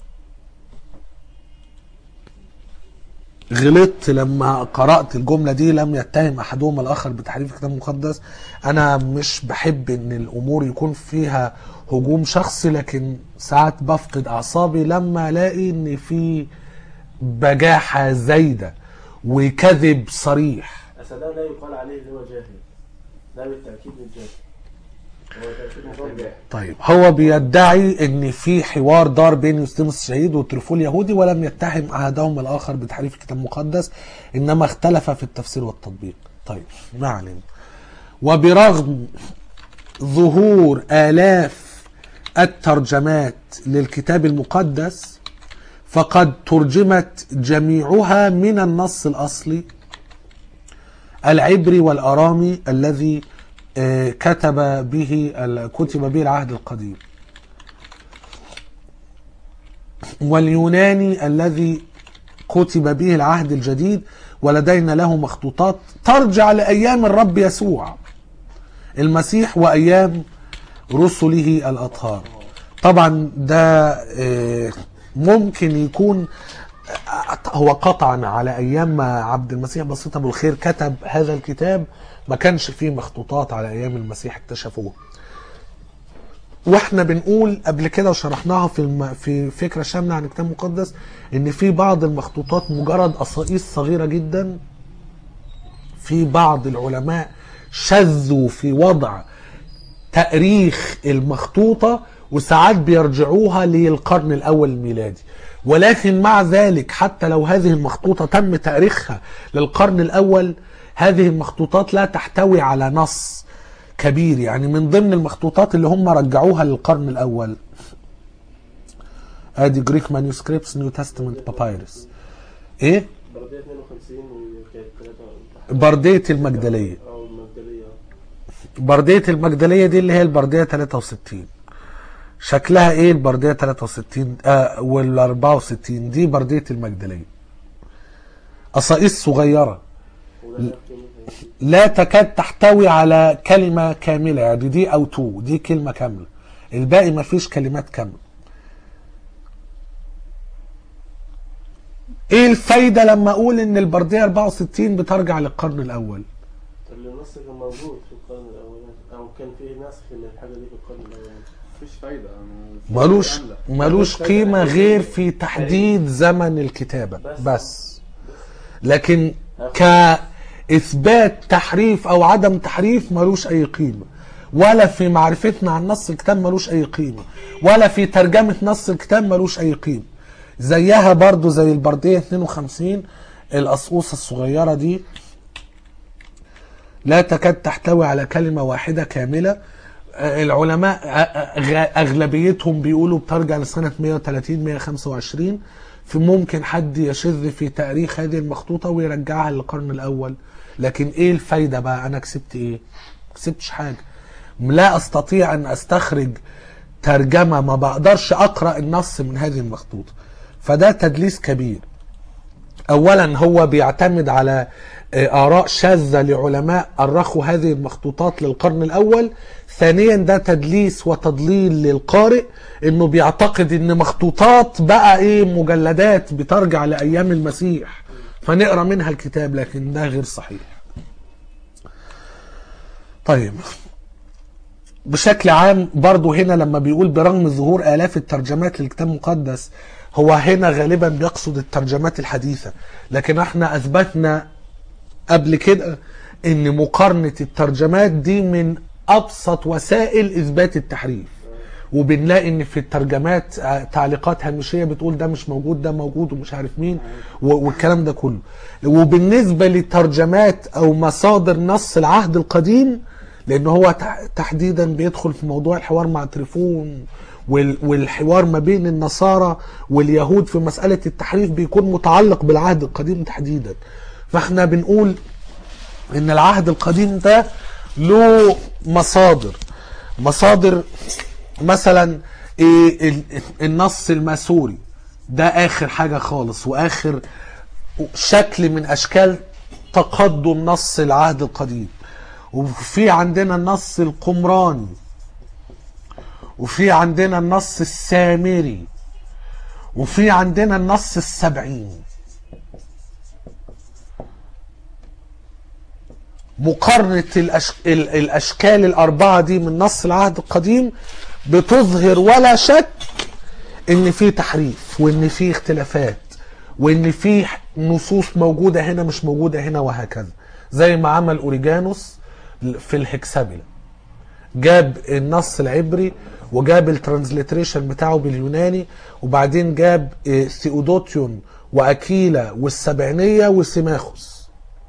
غلطت لما قرأت الجملة دي لم يتهم أحدهما الآخر بتحريف الكتاب المقدس. أنا مش بحب إن الأمور يكون فيها هجوم شخصي، لكن ساعات بفقد أعصابي لما ألاقي إن في بجاحة زايدة وكذب صريح. أصل ده لا يقال عليه اللي هو جاهل، ده بالتأكيد من جاهل. طيب هو بيدعي ان في حوار دار بين يوستينوس الشهيد وتريفو اليهودي، ولم يتهم احدهما الاخر بتحريف الكتاب المقدس، انما اختلف في التفسير والتطبيق. طيب ما علينا. وبرغم ظهور آلاف الترجمات للكتاب المقدس فقد ترجمت جميعها من النص الأصلي العبري والأرامي الذي كتب به كتب به العهد القديم، واليوناني الذي كتب به العهد الجديد، ولدينا له مخطوطات ترجع لأيام الرب يسوع المسيح وأيام رسله الأطهار. طبعا ده ممكن يكون هو قطعا على أيام ما عبد المسيح بسيط أبو الخير كتب هذا الكتاب، ما كانش فيه مخطوطات على أيام المسيح اكتشفوه. واحنا بنقول قبل كده وشرحناها في الم... في فكره شامله عن الكتاب المقدس ان في بعض المخطوطات مجرد قصائص صغيره جدا. في بعض العلماء شذوا في وضع تاريخ المخطوطه وساعات بيرجعوها للقرن الاول الميلادي، ولكن مع ذلك حتى لو هذه المخطوطه تم تاريخها للقرن الاول، هذه المخطوطات لا تحتوي على نص كبير. يعني من ضمن المخطوطات اللي هم رجعوها للقرن الاول ادي جريك مانيوسكريبتس نيو تestament بابايرس. ايه؟ برديه اتنين وخمسين وكانت ثلاثة. برديه المجدليه. او المجدليه. برديه المجدليه دي اللي هي البرديه ثلاثة وستين. شكلها ايه البرديه ثلاثة وستين آه وال أربعة وستين؟ دي برديه المجدليه. قصائص صغيره لا تكاد تحتوي على كلمة كاملة، يعني دي او تو، دي كلمة كاملة، الباقي ما فيش كلمات كاملة. ايه الفايدة لما اقول ان البردية أربعة وستين بترجع للقرن الاول؟ اللي النص كان موجود في القرن الاول او كان فيه نسخ للحاجة دي في القرن الاول. مفيش فايدة. ملوش ملوش قيمة غير في تحديد زمن الكتابة بس، لكن كإثبات تحريف أو عدم تحريف ملوش أي قيمة، ولا في معرفتنا عن نص الكتاب ملوش أي قيمة، ولا في ترجمة نص الكتاب ملوش أي قيمة. زيها برضو زي البردية اتنين وخمسين، القصقوصة الصغيرة دي لا تكاد تحتوي على كلمة واحدة كاملة. العلماء أغلبيتهم بيقولوا بترجع لسنة مية وتلاتين مية وخمسة وعشرين، في ممكن حد يشذ في تاريخ هذه المخطوطة ويرجعها للقرن الأول. لكن إيه الفايدة بقى؟ أنا كسبت إيه؟ كسبتش حاجة. لا أستطيع أن أستخرج ترجمة، ما بقدرش أقرأ النص من هذه المخطوطة. فده تدليس كبير. أولا هو بيعتمد على آراء شاذة لعلماء أرخوا هذه المخطوطات للقرن الأول. ثانيا ده تدليس وتضليل للقارئ، انه بيعتقد ان مخطوطات بقى ايه مجلدات بترجع لأيام المسيح فنقرأ منها الكتاب، لكن ده غير صحيح. طيب بشكل عام برضو هنا لما بيقول برغم ظهور آلاف الترجمات للكتاب المقدس، هو هنا غالبا بيقصد الترجمات الحديثة، لكن احنا اثبتنا قبل كده ان مقارنة الترجمات دي من ابسط وسائل اثبات التحريف. وبنلاقي ان في الترجمات تعليقات هامشية بتقول ده مش موجود ده موجود ومش عارف مين والكلام ده كله. وبالنسبة لترجمات او مصادر نص العهد القديم، لان هو تحديدا بيدخل في موضوع الحوار مع تريفون والحوار ما بين النصارى واليهود في مسألة التحريف بيكون متعلق بالعهد القديم تحديدا. فاحنا بنقول ان العهد القديم ده له مصادر مصادر مثلا إيه النص الماسوري ده اخر حاجة خالص واخر شكل من اشكال تقدم نص العهد القديم. وفي عندنا النص القمراني، وفي عندنا النص السامري، وفي عندنا النص السبعيني. مقارنة الأش... الأشكال الأربعة دي من نص العهد القديم بتظهر ولا شك إن في تحريف وإن في اختلافات وإن في نصوص موجودة هنا مش موجودة هنا وهكذا، زي ما عمل أوريجانوس في الهكسابيلا. جاب النص العبري وجاب الترانزليتريشن بتاعه باليوناني، وبعدين جاب ثيودوتيون وأكيلا والسبعينية وسيماخوس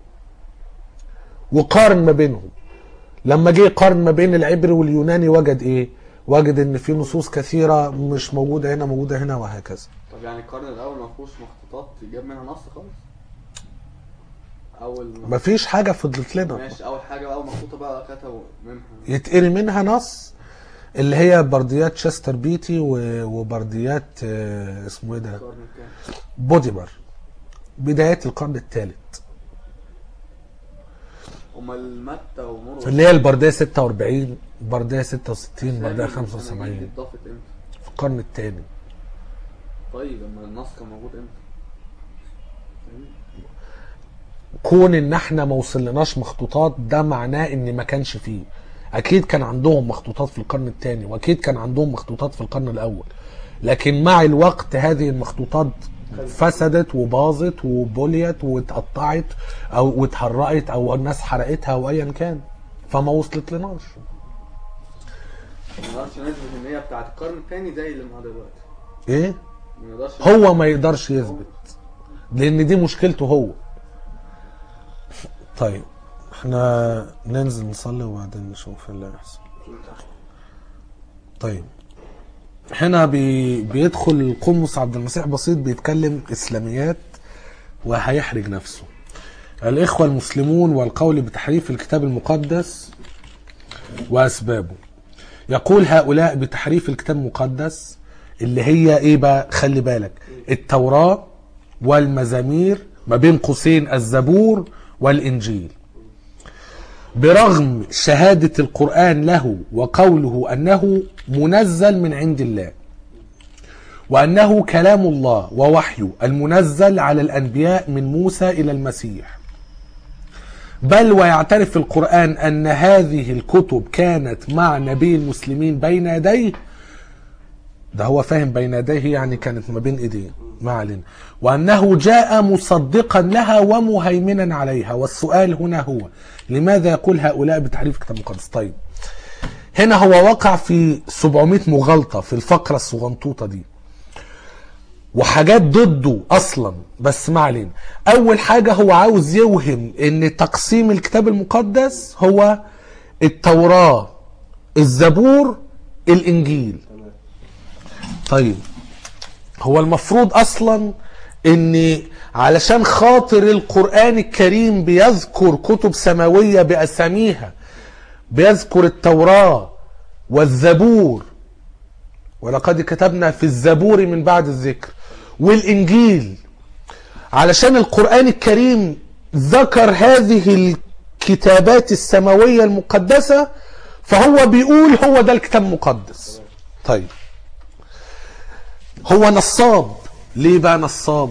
وقارن ما بينهم. لما جه قارن ما بين العبري واليوناني وجد ايه؟ وجد ان في نصوص كثيرة مش موجودة هنا موجودة هنا وهكذا. طب يعني القرن الاول ما فيهوش مخطوطات يجاب منها نص خالص؟ اول ما فيش حاجة فضلت لنا. ماشي، اول حاجة اول مخطوطة بقى كتبوا منها يتقري منها نص اللي هي برديات شستر بيتي وبرديات اسمه ايه ده؟ بوديمر، بدايات القرن الثالث. امال متى ومرقس اللي هي البرديه ستة وأربعين، برديه ستة وستين، برديه خمسة وسبعين اتضافت امتى؟ في القرن الثاني. طيب اما النص كان موجود امتى؟ كون ان احنا ما وصلناش مخطوطات ده معناه ان ما كانش فيه. اكيد كان عندهم مخطوطات في القرن الثاني، واكيد كان عندهم مخطوطات في القرن الاول، لكن مع الوقت هذه المخطوطات فسدت وباظت وبليت واتقطعت او واتحرقت او الناس حرقتها او ايا كان، فما وصلت لناش. ما نقدرش نثبت ان هي بتاعت القرن الثاني زي اللي معانا دلوقتي. ايه؟ ما نقدرش هو ما يقدرش يثبت لان دي مشكلته هو. طيب احنا ننزل نصلي وبعدين نشوف اللي هيحصل. طيب هنا بي بيدخل القمص عبد المسيح بسيط بيتكلم اسلاميات وهيحرج نفسه. الاخوة المسلمون والقول بتحريف الكتاب المقدس واسبابه. يقول هؤلاء بتحريف الكتاب المقدس اللي هي ايه بقى؟ خلي بالك، التوراة والمزامير ما بين قوسين الزبور والانجيل، برغم شهادة القرآن له وقوله أنه منزل من عند الله وأنه كلام الله ووحيه المنزل على الأنبياء من موسى إلى المسيح، بل ويعترف القرآن أن هذه الكتب كانت مع نبي المسلمين بين يديه. ده هو فاهم بين يديه يعني كانت ما بين ايديه، ما علينا. وأنه جاء مصدقا لها ومهيمنا عليها. والسؤال هنا هو لماذا يقول هؤلاء بتحريف الكتاب المقدس؟ طيب هنا هو وقع في سبعمائة مغالطة في الفقرة الصغنطوطة دي وحاجات ضده اصلا، بس ما علينا. اول حاجة هو عاوز يوهم ان تقسيم الكتاب المقدس هو التوراة الزبور الانجيل. طيب هو المفروض اصلا ان علشان خاطر القرآن الكريم بيذكر كتب سماوية باساميها، بيذكر التوراة والزبور ولقد كتبنا في الزبور من بعد الذكر والانجيل، علشان القرآن الكريم ذكر هذه الكتابات السماوية المقدسة فهو بيقول هو ده الكتاب المقدس. طيب هو نصاب. ليه بقى نصاب؟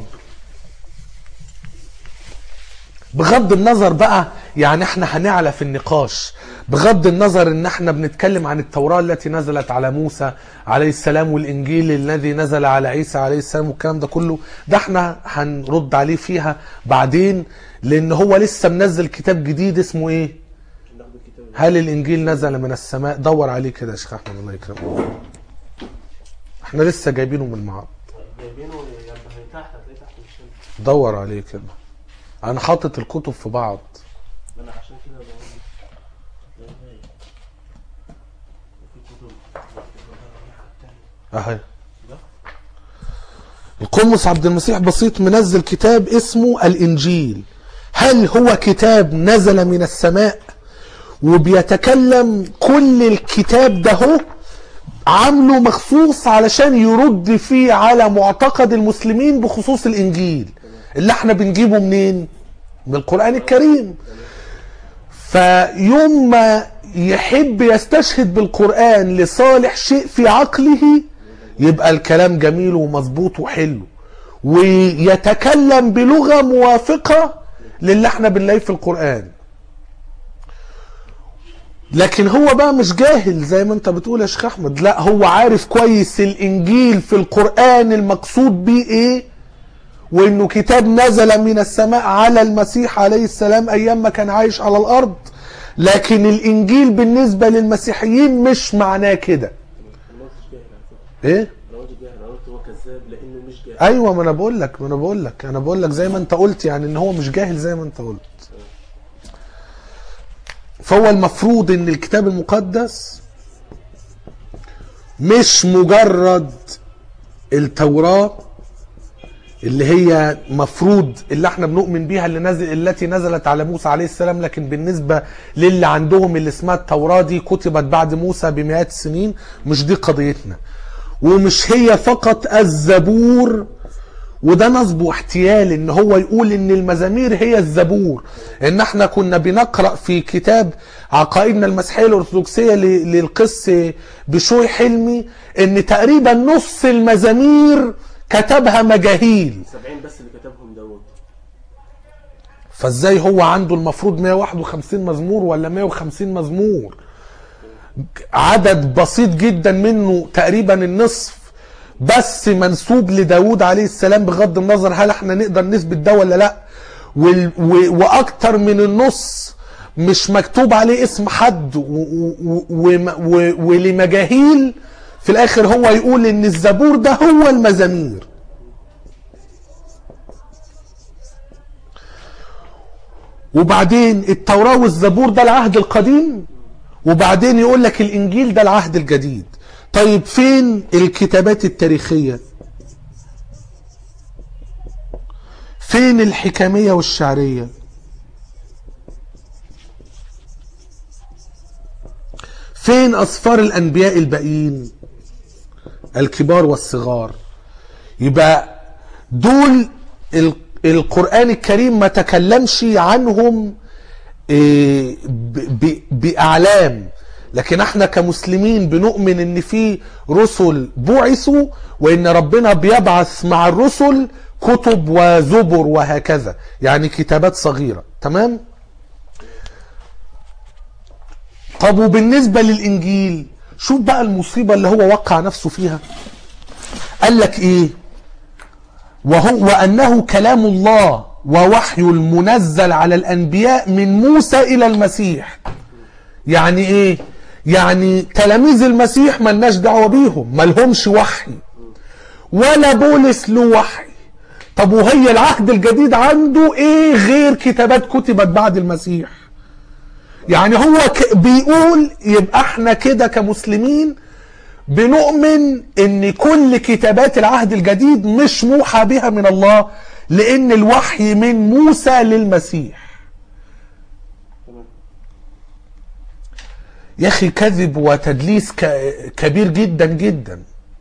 بغض النظر بقى يعني احنا هنعلى في النقاش، بغض النظر ان احنا بنتكلم عن التوراة التي نزلت على موسى عليه السلام والانجيل الذي نزل على عيسى عليه السلام والكلام ده كله، ده احنا هنرد عليه فيها بعدين، لان هو لسه منزل كتاب جديد اسمه ايه؟ هل الانجيل نزل من السماء؟ دور عليه كده يا شيخ احمد الله يكرمك. احنا لسه جايبينه من المعرض. جايبينه تحت، هتلاقيه تحت الشمس. دور عليه كده. انا حاطط الكتب في بعض. انا عشان كده بقول في كتب اهي. القمص عبد المسيح بسيط منزل كتاب اسمه الانجيل. هل هو كتاب نزل من السماء؟ وبيتكلم كل الكتاب ده هو عامله مخصوص علشان يرد فيه على معتقد المسلمين بخصوص الانجيل اللي احنا بنجيبه منين؟ من القرآن الكريم. فيوم ما يحب يستشهد بالقرآن لصالح شيء في عقله يبقى الكلام جميل ومظبوط وحلو ويتكلم بلغة موافقة للي احنا بنلاقيه في القرآن. لكن هو بقى مش جاهل زي ما انت بتقول يا شيخ احمد، لا هو عارف كويس الانجيل في القرآن المقصود بيه ايه، وانه كتاب نزل من السماء على المسيح عليه السلام ايام ما كان عايش على الارض. لكن الانجيل بالنسبة للمسيحيين مش معناه كده. ايه؟ هو كذاب لانه مش جاهل. ايوه ما انا بقول لك ما انا بقول لك انا بقول لك زي ما انت قلت، يعني ان هو مش جاهل زي ما انت قلت. فهو المفروض ان الكتاب المقدس مش مجرد التوراة اللي هي مفروض اللي احنا بنؤمن بيها اللي نزل التي نزلت على موسى عليه السلام، لكن بالنسبة للي عندهم اللي اسمها التوراة دي كتبت بعد موسى بمئات السنين، مش دي قضيتنا. ومش هي فقط الزبور، وده نصب واحتيال ان هو يقول ان المزامير هي الزبور. ان احنا كنا بنقرأ في كتاب عقائدنا المسيحية الارثوذكسية للقس بشوي حلمي ان تقريبا نص المزامير كتبها مجاهيل. سبعين بس اللي كتبهم داود. فازاي هو عنده المفروض مئة وواحد وخمسين مزمور ولا مئة وخمسين مزمور؟ عدد بسيط جدا منه تقريبا النصف بس منسوب لداود عليه السلام، بغض النظر هل احنا نقدر نثبت ده ولا لا، واكتر من النص مش مكتوب عليه اسم حد ولمجاهيل، في الاخر هو يقول ان الزبور ده هو المزامير. وبعدين التوراة والزبور ده العهد القديم، وبعدين يقول لك الانجيل ده العهد الجديد. طيب فين الكتابات التاريخية؟ فين الحكمية والشعرية؟ فين أسفار الأنبياء الباقيين الكبار والصغار؟ يبقى دول القرآن الكريم ما تكلمش عنهم بأعلام، لكن احنا كمسلمين بنؤمن ان في رسل بعثوا، وان ربنا بيبعث مع الرسل كتب وزبر وهكذا، يعني كتابات صغيرة. تمام؟ طب وبالنسبة للإنجيل، شوف بقى المصيبة اللي هو وقع نفسه فيها. قال لك ايه؟ وهو وأنه كلام الله ووحي المنزل على الأنبياء من موسى إلى المسيح. يعني ايه؟ يعني تلاميذ المسيح ملناش دعوة بيهم، ملهمش وحي، ولا بولس له وحي. طب وهي العهد الجديد عنده ايه غير كتابات كتبت بعد المسيح؟ يعني هو بيقول يبقى احنا كده كمسلمين بنؤمن ان كل كتابات العهد الجديد مش موحى بها من الله، لان الوحي من موسى للمسيح. يا اخي كذب وتدليس كبير جدا جدا.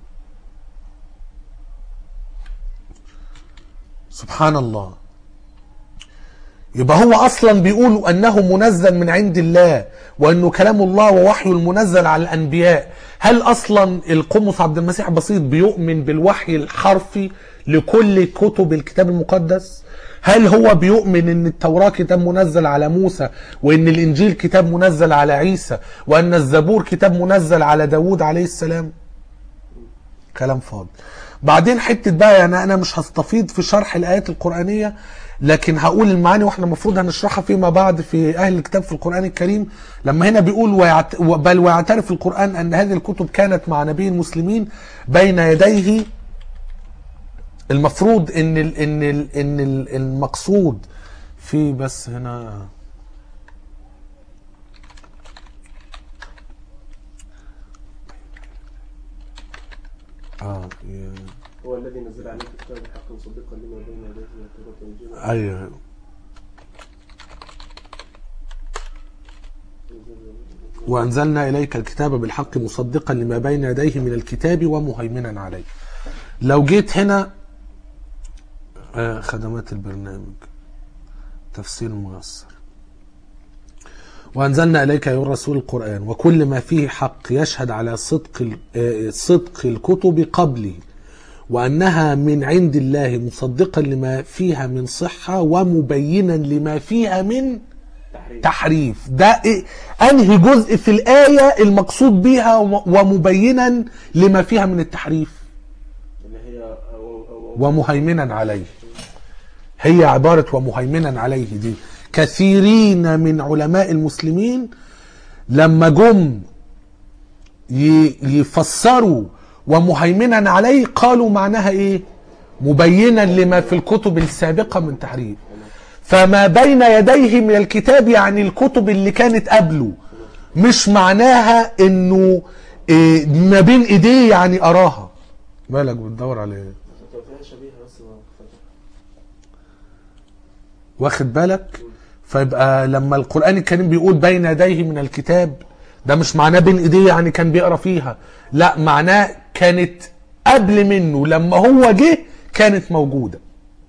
سبحان الله. يبقى هو اصلا بيقول انه منزل من عند الله، وانه كلام الله ووحي المنزل على الانبياء. هل اصلا القمص عبد المسيح بسيط بيؤمن بالوحي الحرفي لكل كتب الكتاب المقدس؟ هل هو بيؤمن ان التوراة كتاب منزل على موسى، وان الانجيل كتاب منزل على عيسى، وان الزبور كتاب منزل على داود عليه السلام؟ كلام فاضي. بعدين حتة بقى، يعني انا مش هستفيض في شرح الايات القرآنية، لكن هقول المعاني واحنا المفروض هنشرحها فيما بعد في اهل الكتاب في القرآن الكريم. لما هنا بيقول ويعت... بل ويعترف القرآن ان هذه الكتب كانت مع نبي المسلمين بين يديه. المفروض ان ال ان ال ان ال المقصود في بس هنا اه هو الذي نزل عليك الكتاب بالحق مصدقا لما بين يديه من التوراة والانجيل. ايوه. وانزلنا اليك الكتاب بالحق مصدقا لما بين يديه من الكتاب ومهيمنا عليه. لو جيت هنا خدمات البرنامج تفسير ميسر. وأنزلنا إليك أيها الرسول القرآن وكل ما فيه حق يشهد على صدق صدق الكتب قبله، وأنها من عند الله مصدقا لما فيها من صحة ومبينا لما فيها من تحريف. تحريف. ده إيه؟ أنهي جزء في الآية المقصود بها ومبينا لما فيها من التحريف؟ اللي هي ومهيمنا عليه. هي عبارة ومهيمنا عليه دي كثيرين من علماء المسلمين لما جم يفسروا ومهيمنا عليه قالوا معناها ايه؟ مبينا لما في الكتب السابقة من تحريف. فما بين يديه من الكتاب يعني الكتب اللي كانت قبله، مش معناها انه إيه ما بين ايديه يعني اراها. مالك بتدور على ايه؟ واخد بالك؟ فيبقى لما القرآن الكريم بيقول بين يديه من الكتاب، ده مش معناه بين ايديه يعني كان بيقرا فيها، لا معناه كانت قبل منه، لما هو جه كانت موجودة.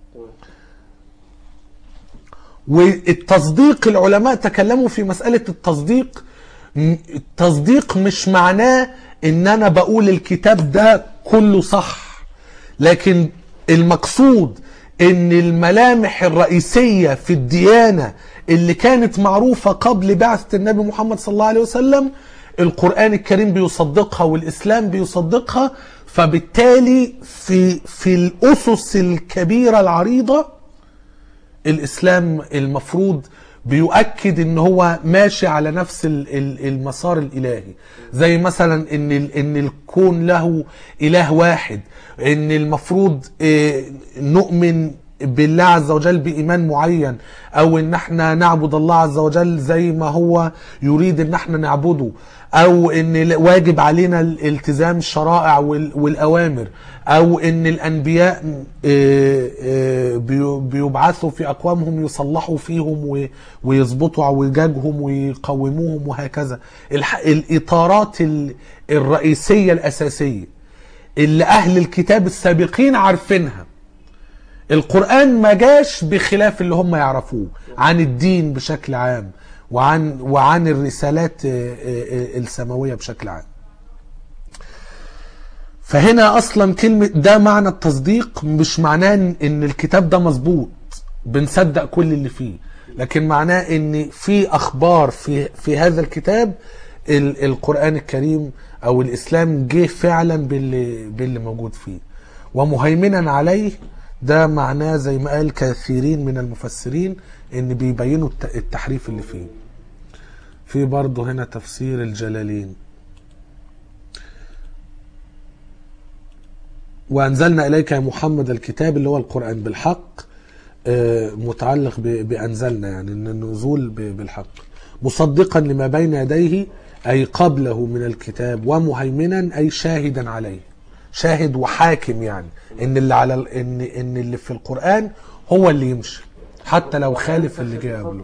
والتصديق العلماء تكلموا في مسألة التصديق. التصديق مش معناه ان انا بقول الكتاب ده كله صح، لكن المقصود ان الملامح الرئيسية في الديانة اللي كانت معروفة قبل بعثة النبي محمد صلى الله عليه وسلم القرآن الكريم بيصدقها والإسلام بيصدقها. فبالتالي في في الأسس الكبيرة العريضة الإسلام المفروض بيؤكد ان هو ماشي على نفس المسار الالهي، زي مثلا ان ان الكون له اله واحد، ان المفروض نؤمن بالله عز وجل بإيمان معين، او ان احنا نعبد الله عز وجل زي ما هو يريد ان احنا نعبده، او ان واجب علينا الالتزام الشرائع والاوامر، او ان الانبياء بيبعثوا في اقوامهم يصلحوا فيهم ويظبطوا اعوجاجهم ويقوموهم وهكذا. الاطارات الرئيسية الاساسية اللي اهل الكتاب السابقين عارفينها، القرآن ما جاش بخلاف اللي هم يعرفوه عن الدين بشكل عام وعن وعن الرسالات السماوية بشكل عام. فهنا اصلا كلمة ده معنى التصديق، مش معناه ان الكتاب ده مظبوط بنصدق كل اللي فيه، لكن معناه ان في اخبار في في هذا الكتاب القرآن الكريم او الاسلام جه فعلا باللي باللي موجود فيه. ومهيمنا عليه ده معناه زي ما قال كثيرين من المفسرين ان بيبينوا التحريف اللي فيه. في برضه هنا تفسير الجلالين، وأنزلنا إليك يا محمد الكتاب اللي هو القرآن بالحق، متعلق بأنزلنا يعني إن النزول بالحق، مصدقا لما بين يديه أي قبله من الكتاب، ومهيمنا أي شاهدا عليه، شاهد وحاكم يعني إن اللي على إن إن اللي في القرآن هو اللي يمشي حتى لو خالف اللي جاء قبله.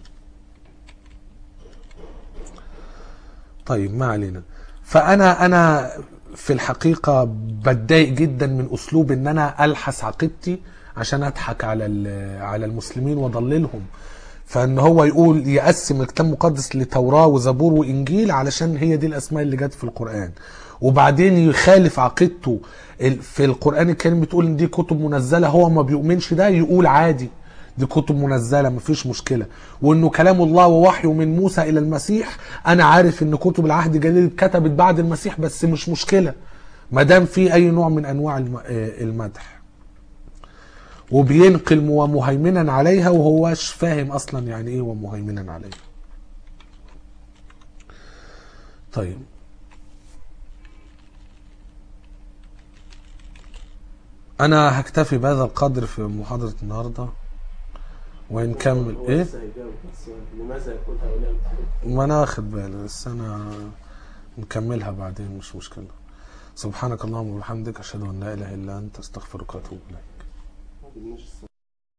طيب ما علينا. فأنا أنا في الحقيقة بتضايق جدا من أسلوب إن أنا ألحس عقيدتي عشان أضحك على على المسلمين وأضللهم. فإن هو يقول يقسم الكتاب المقدس لتوراة وزبور وإنجيل علشان هي دي الأسماء اللي جت في القرآن، وبعدين يخالف عقيدته في القرآن الكريم بتقول إن دي كتب منزلة، هو ما بيؤمنش ده، يقول عادي دي كتب منزلة مفيش مشكلة، وانه كلام الله ووحيه من موسى الى المسيح. انا عارف ان كتب العهد الجديد اتكتبت بعد المسيح بس مش مشكلة ما دام في اي نوع من انواع المدح. وبينقل ومهيمنا عليها وهوش فاهم اصلا يعني ايه ومهيمنا عليها. طيب انا هكتفي بهذا القدر في محاضرة النهاردة ونكمل ايه. لماذا يقول هؤلاء؟ ما انا واخد بالي بس انا نكملها بعدين مش مشكلة. سبحانك اللهم وبحمدك اشهد ان لا اله الا انت استغفرك واتوب اليك.